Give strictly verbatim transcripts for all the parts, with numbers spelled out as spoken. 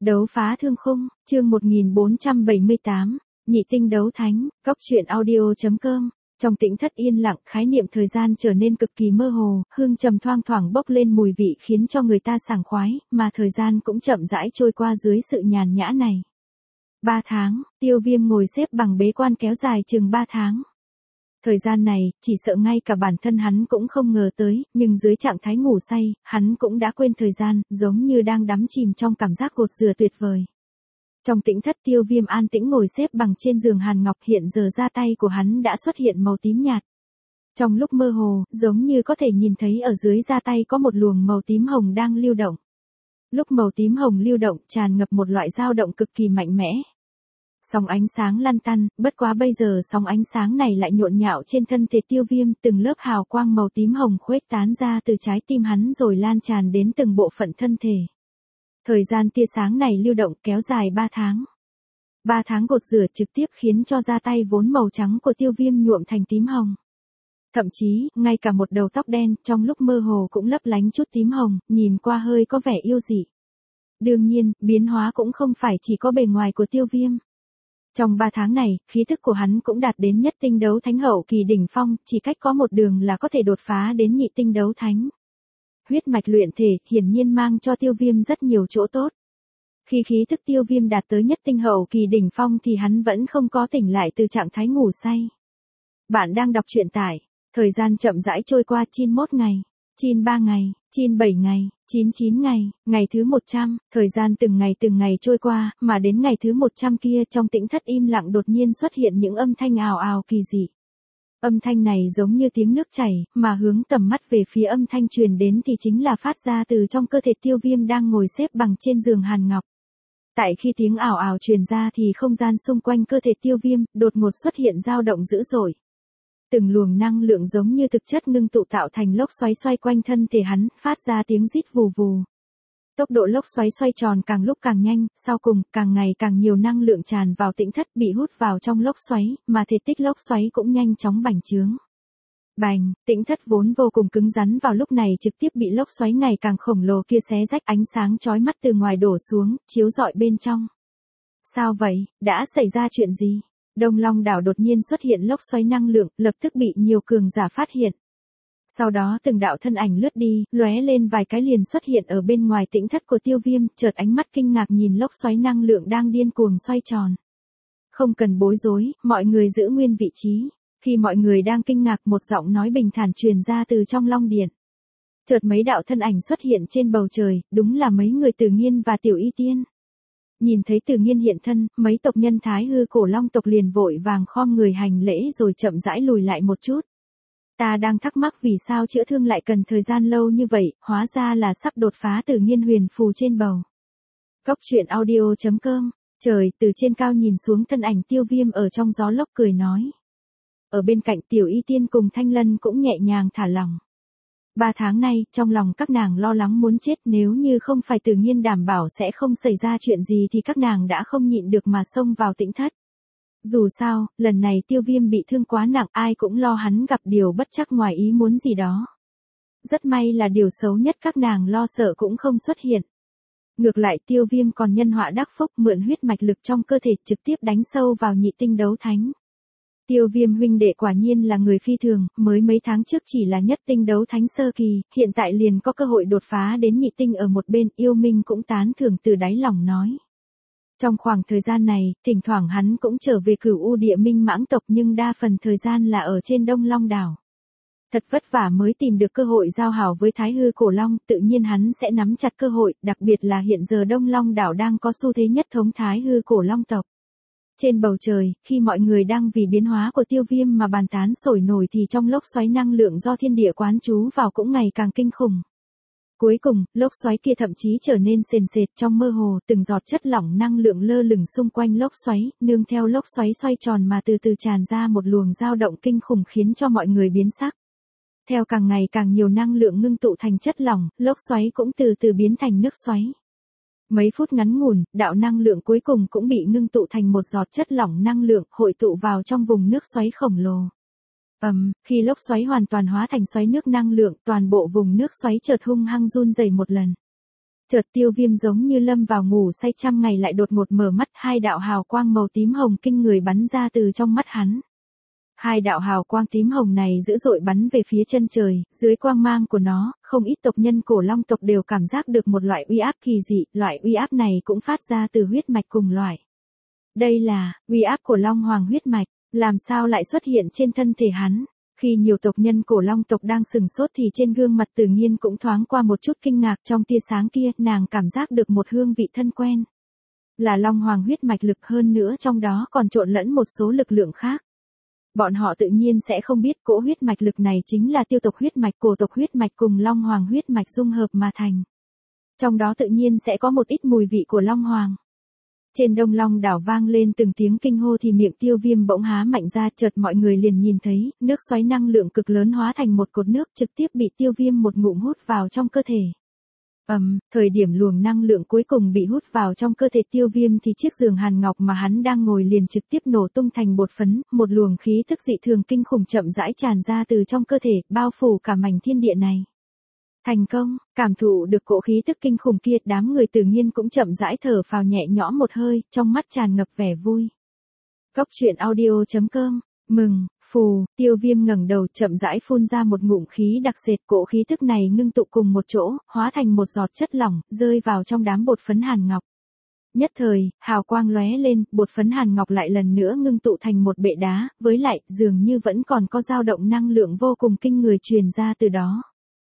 Đấu phá thương khung, chương một nghìn bốn trăm bảy mươi tám, nhị tinh đấu thánh, góc truyện audio.com. Trong tĩnh thất yên lặng, khái niệm thời gian trở nên cực kỳ mơ hồ, hương trầm thoang thoảng bốc lên mùi vị khiến cho người ta sảng khoái, mà thời gian cũng chậm rãi trôi qua dưới sự nhàn nhã này. Ba tháng, Tiêu Viêm ngồi xếp bằng bế quan kéo dài chừng ba tháng. Thời gian này, chỉ sợ ngay cả bản thân hắn cũng không ngờ tới, nhưng dưới trạng thái ngủ say, hắn cũng đã quên thời gian, giống như đang đắm chìm trong cảm giác gột rửa tuyệt vời. Trong tĩnh thất, Tiêu Viêm an tĩnh ngồi xếp bằng trên giường hàn ngọc, hiện giờ da tay của hắn đã xuất hiện màu tím nhạt. Trong lúc mơ hồ, giống như có thể nhìn thấy ở dưới da tay có một luồng màu tím hồng đang lưu động. Lúc màu tím hồng lưu động, tràn ngập một loại dao động cực kỳ mạnh mẽ. Sóng ánh sáng lăn tăn, bất quá bây giờ sóng ánh sáng này lại nhộn nhạo trên thân thể Tiêu Viêm, từng lớp hào quang màu tím hồng khuếch tán ra từ trái tim hắn rồi lan tràn đến từng bộ phận thân thể. Thời gian tia sáng này lưu động kéo dài ba tháng. ba tháng gột rửa trực tiếp khiến cho da tay vốn màu trắng của Tiêu Viêm nhuộm thành tím hồng. Thậm chí, ngay cả một đầu tóc đen trong lúc mơ hồ cũng lấp lánh chút tím hồng, nhìn qua hơi có vẻ yêu dị. Đương nhiên, biến hóa cũng không phải chỉ có bề ngoài của Tiêu Viêm. Trong ba tháng này, khí thức của hắn cũng đạt đến nhất tinh đấu thánh hậu kỳ đỉnh phong, chỉ cách có một đường là có thể đột phá đến nhị tinh đấu thánh. Huyết mạch luyện thể, hiển nhiên mang cho Tiêu Viêm rất nhiều chỗ tốt. Khi khí thức Tiêu Viêm đạt tới nhất tinh hậu kỳ đỉnh phong thì hắn vẫn không có tỉnh lại từ trạng thái ngủ say. Bạn đang đọc truyện tại, thời gian chậm rãi trôi qua, chín mươi mốt ngày, chín mươi ba ngày, chín mươi bảy ngày, chín mươi chín ngày, ngày thứ một trăm, thời gian từng ngày từng ngày trôi qua, mà đến ngày thứ một trăm kia trong tĩnh thất im lặng đột nhiên xuất hiện những âm thanh ào ào kỳ dị. Âm thanh này giống như tiếng nước chảy, mà hướng tầm mắt về phía âm thanh truyền đến thì chính là phát ra từ trong cơ thể Tiêu Viêm đang ngồi xếp bằng trên giường hàn ngọc. Tại khi tiếng ào ào truyền ra thì không gian xung quanh cơ thể Tiêu Viêm đột ngột xuất hiện dao động dữ dội. Từng luồng năng lượng giống như thực chất ngưng tụ tạo thành lốc xoáy xoay quanh thân thể hắn, phát ra tiếng rít vù vù. Tốc độ lốc xoáy xoay tròn càng lúc càng nhanh, sau cùng, càng ngày càng nhiều năng lượng tràn vào tĩnh thất bị hút vào trong lốc xoáy, mà thể tích lốc xoáy cũng nhanh chóng bành trướng. Bành, tĩnh thất vốn vô cùng cứng rắn vào lúc này trực tiếp bị lốc xoáy ngày càng khổng lồ kia xé rách, ánh sáng chói mắt từ ngoài đổ xuống, chiếu rọi bên trong. Sao vậy, đã xảy ra chuyện gì? Đông Long đảo đột nhiên xuất hiện lốc xoáy năng lượng, lập tức bị nhiều cường giả phát hiện. Sau đó từng đạo thân ảnh lướt đi, lóe lên vài cái liền xuất hiện ở bên ngoài tĩnh thất của Tiêu Viêm, chợt ánh mắt kinh ngạc nhìn lốc xoáy năng lượng đang điên cuồng xoay tròn. Không cần bối rối, mọi người giữ nguyên vị trí. Khi mọi người đang kinh ngạc, một giọng nói bình thản truyền ra từ trong Long Điện. Chợt mấy đạo thân ảnh xuất hiện trên bầu trời, đúng là mấy người Từ Nghiên và Tiểu Y Tiên. Nhìn thấy Từ Nghiên hiện thân, mấy tộc nhân Thái Hư Cổ Long tộc liền vội vàng khom người hành lễ rồi chậm rãi lùi lại một chút. Ta đang thắc mắc vì sao chữa thương lại cần thời gian lâu như vậy, hóa ra là sắp đột phá Từ Nghiên huyền phù trên bầu. Góc truyện audio.com, trời, từ trên cao nhìn xuống thân ảnh Tiêu Viêm ở trong gió lốc cười nói. Ở bên cạnh Tiểu Y Tiên cùng Thanh Lân cũng nhẹ nhàng thả lỏng. Ba tháng nay, trong lòng các nàng lo lắng muốn chết, nếu như không phải Từ Nghiên đảm bảo sẽ không xảy ra chuyện gì thì các nàng đã không nhịn được mà xông vào tĩnh thất. Dù sao, lần này Tiêu Viêm bị thương quá nặng, ai cũng lo hắn gặp điều bất trắc ngoài ý muốn gì đó. Rất may là điều xấu nhất các nàng lo sợ cũng không xuất hiện. Ngược lại Tiêu Viêm còn nhân họa đắc phúc, mượn huyết mạch lực trong cơ thể trực tiếp đánh sâu vào nhị tinh đấu thánh. Tiêu Viêm huynh đệ quả nhiên là người phi thường, mới mấy tháng trước chỉ là nhất tinh đấu thánh sơ kỳ, hiện tại liền có cơ hội đột phá đến nhị tinh ở một bên, Yêu Minh cũng tán thưởng từ đáy lòng nói. Trong khoảng thời gian này, thỉnh thoảng hắn cũng trở về Cửu U Địa Minh Mãng tộc nhưng đa phần thời gian là ở trên Đông Long đảo. Thật vất vả mới tìm được cơ hội giao hảo với Thái Hư Cổ Long, tự nhiên hắn sẽ nắm chặt cơ hội, đặc biệt là hiện giờ Đông Long đảo đang có xu thế nhất thống Thái Hư Cổ Long tộc. Trên bầu trời, khi mọi người đang vì biến hóa của Tiêu Viêm mà bàn tán sôi nổi thì trong lốc xoáy năng lượng do thiên địa quán trú vào cũng ngày càng kinh khủng. Cuối cùng, lốc xoáy kia thậm chí trở nên sền sệt, trong mơ hồ, từng giọt chất lỏng năng lượng lơ lửng xung quanh lốc xoáy, nương theo lốc xoáy xoay tròn mà từ từ tràn ra một luồng dao động kinh khủng khiến cho mọi người biến sắc. Theo càng ngày càng nhiều năng lượng ngưng tụ thành chất lỏng, lốc xoáy cũng từ từ biến thành nước xoáy. Mấy phút ngắn ngủn, đạo năng lượng cuối cùng cũng bị ngưng tụ thành một giọt chất lỏng năng lượng hội tụ vào trong vùng nước xoáy khổng lồ. Ầm, um, khi lốc xoáy hoàn toàn hóa thành xoáy nước năng lượng, toàn bộ vùng nước xoáy chợt hung hăng run rẩy một lần. Chợt Tiêu Viêm giống như lâm vào ngủ say trăm ngày lại đột ngột mở mắt, hai đạo hào quang màu tím hồng kinh người bắn ra từ trong mắt hắn. Hai đạo hào quang tím hồng này dữ dội bắn về phía chân trời, dưới quang mang của nó, không ít tộc nhân cổ long tộc đều cảm giác được một loại uy áp kỳ dị, loại uy áp này cũng phát ra từ huyết mạch cùng loại. Đây là uy áp của Long Hoàng huyết mạch, làm sao lại xuất hiện trên thân thể hắn? Khi nhiều tộc nhân cổ long tộc đang sừng sốt thì trên gương mặt Tử Nghiên cũng thoáng qua một chút kinh ngạc, trong tia sáng kia, nàng cảm giác được một hương vị thân quen. Là Long Hoàng huyết mạch lực, hơn nữa trong đó còn trộn lẫn một số lực lượng khác. Bọn họ tự nhiên sẽ không biết cỗ huyết mạch lực này chính là tiêu tộc huyết mạch, cổ tộc huyết mạch cùng Long Hoàng huyết mạch dung hợp mà thành. Trong đó tự nhiên sẽ có một ít mùi vị của Long Hoàng. Trên Đông Long đảo vang lên từng tiếng kinh hô thì miệng Tiêu Viêm bỗng há mạnh ra, chợt mọi người liền nhìn thấy, nước xoáy năng lượng cực lớn hóa thành một cột nước trực tiếp bị Tiêu Viêm một ngụm hút vào trong cơ thể. Ầm, um, thời điểm luồng năng lượng cuối cùng bị hút vào trong cơ thể Tiêu Viêm thì chiếc giường hàn ngọc mà hắn đang ngồi liền trực tiếp nổ tung thành bột phấn, một luồng khí tức dị thường kinh khủng chậm rãi tràn ra từ trong cơ thể, bao phủ cả mảnh thiên địa này. Thành công, cảm thụ được cỗ khí tức kinh khủng kia, đám người Tử Nghiên cũng chậm rãi thở phào nhẹ nhõm một hơi, trong mắt tràn ngập vẻ vui. Cốc truyện audio chấm com, mừng, phù, Tiêu Viêm ngẩng đầu chậm rãi phun ra một ngụm khí đặc sệt, cỗ khí tức này ngưng tụ cùng một chỗ, hóa thành một giọt chất lỏng, rơi vào trong đám bột phấn hàn ngọc. Nhất thời, hào quang lóe lên, bột phấn hàn ngọc lại lần nữa ngưng tụ thành một bệ đá, với lại, dường như vẫn còn có dao động năng lượng vô cùng kinh người truyền ra từ đó.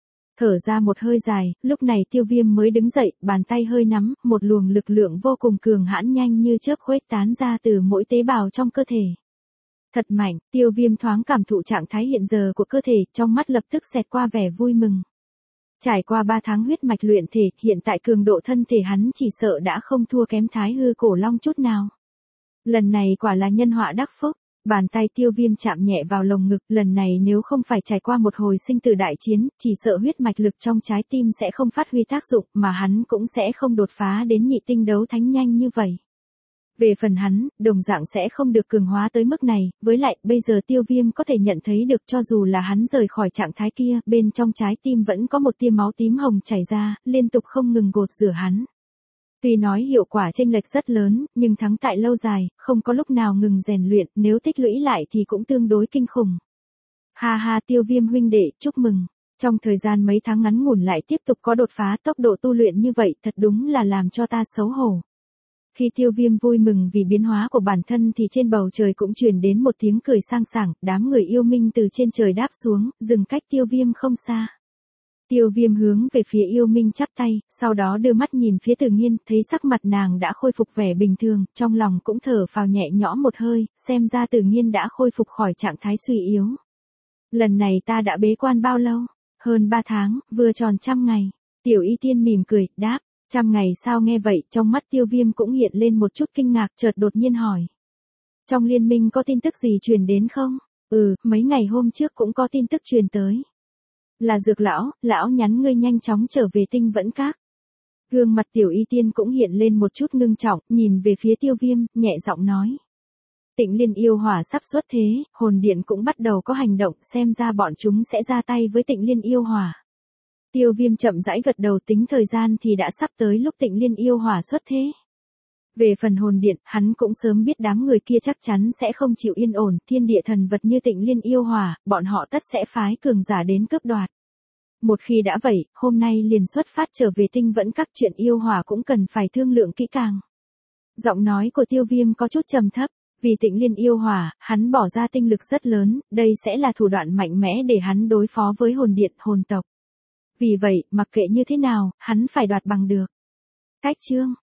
Thở ra một hơi dài, lúc này Tiêu Viêm mới đứng dậy, bàn tay hơi nắm, một luồng lực lượng vô cùng cường hãn nhanh như chớp khuếch tán ra từ mỗi tế bào trong cơ thể. Thật mạnh, Tiêu Viêm thoáng cảm thụ trạng thái hiện giờ của cơ thể, trong mắt lập tức xẹt qua vẻ vui mừng. Trải qua ba tháng huyết mạch luyện thể, hiện tại cường độ thân thể hắn chỉ sợ đã không thua kém Thái Hư Cổ Long chút nào. Lần này quả là nhân họa đắc phúc. Bàn tay Tiêu Viêm chạm nhẹ vào lồng ngực, lần này nếu không phải trải qua một hồi sinh tử đại chiến, chỉ sợ huyết mạch lực trong trái tim sẽ không phát huy tác dụng, mà hắn cũng sẽ không đột phá đến nhị tinh đấu thánh nhanh như vậy. Về phần hắn, đồng dạng sẽ không được cường hóa tới mức này, với lại, bây giờ Tiêu Viêm có thể nhận thấy được cho dù là hắn rời khỏi trạng thái kia, bên trong trái tim vẫn có một tia máu tím hồng chảy ra, liên tục không ngừng gột rửa hắn. Tuy nói hiệu quả chênh lệch rất lớn, nhưng thắng tại lâu dài, không có lúc nào ngừng rèn luyện, nếu tích lũy lại thì cũng tương đối kinh khủng. Ha ha, Tiêu Viêm huynh đệ, chúc mừng. Trong thời gian mấy tháng ngắn ngủn lại tiếp tục có đột phá, tốc độ tu luyện như vậy thật đúng là làm cho ta xấu hổ. Khi Tiêu Viêm vui mừng vì biến hóa của bản thân thì trên bầu trời cũng truyền đến một tiếng cười sang sảng, đám người yêu minh từ trên trời đáp xuống, dừng cách Tiêu Viêm không xa. Tiêu Viêm hướng về phía yêu minh chắp tay, sau đó đưa mắt nhìn phía Tử Nghiên, thấy sắc mặt nàng đã khôi phục vẻ bình thường, trong lòng cũng thở phào nhẹ nhõm một hơi, xem ra Tử Nghiên đã khôi phục khỏi trạng thái suy yếu. Lần này ta đã bế quan bao lâu? Hơn ba tháng, vừa tròn trăm ngày. Tiểu Y Tiên mỉm cười, đáp, trăm ngày sao? Nghe vậy, trong mắt Tiêu Viêm cũng hiện lên một chút kinh ngạc, chợt đột nhiên hỏi. Trong liên minh có tin tức gì truyền đến không? Ừ, mấy ngày hôm trước cũng có tin tức truyền tới. Là Dược lão, lão nhắn ngươi nhanh chóng trở về Tinh Vẫn Các. Gương mặt Tiểu Y Tiên cũng hiện lên một chút ngưng trọng, nhìn về phía Tiêu Viêm, nhẹ giọng nói. Tịnh Liên yêu hỏa sắp xuất thế, hồn điện cũng bắt đầu có hành động, xem ra bọn chúng sẽ ra tay với Tịnh Liên yêu hỏa. Tiêu Viêm chậm rãi gật đầu, tính thời gian thì đã sắp tới lúc Tịnh Liên yêu hỏa xuất thế. Về phần hồn điện, hắn cũng sớm biết đám người kia chắc chắn sẽ không chịu yên ổn, thiên địa thần vật như Tịnh Liên yêu hỏa, bọn họ tất sẽ phái cường giả đến cướp đoạt. Một khi đã vậy, hôm nay liền xuất phát trở về Tinh Vẫn Các, chuyện yêu hỏa cũng cần phải thương lượng kỹ càng. Giọng nói của Tiêu Viêm có chút trầm thấp, vì Tịnh Liên yêu hỏa, hắn bỏ ra tinh lực rất lớn, đây sẽ là thủ đoạn mạnh mẽ để hắn đối phó với hồn điện, hồn tộc. Vì vậy, mặc kệ như thế nào, hắn phải đoạt bằng được. Cách chương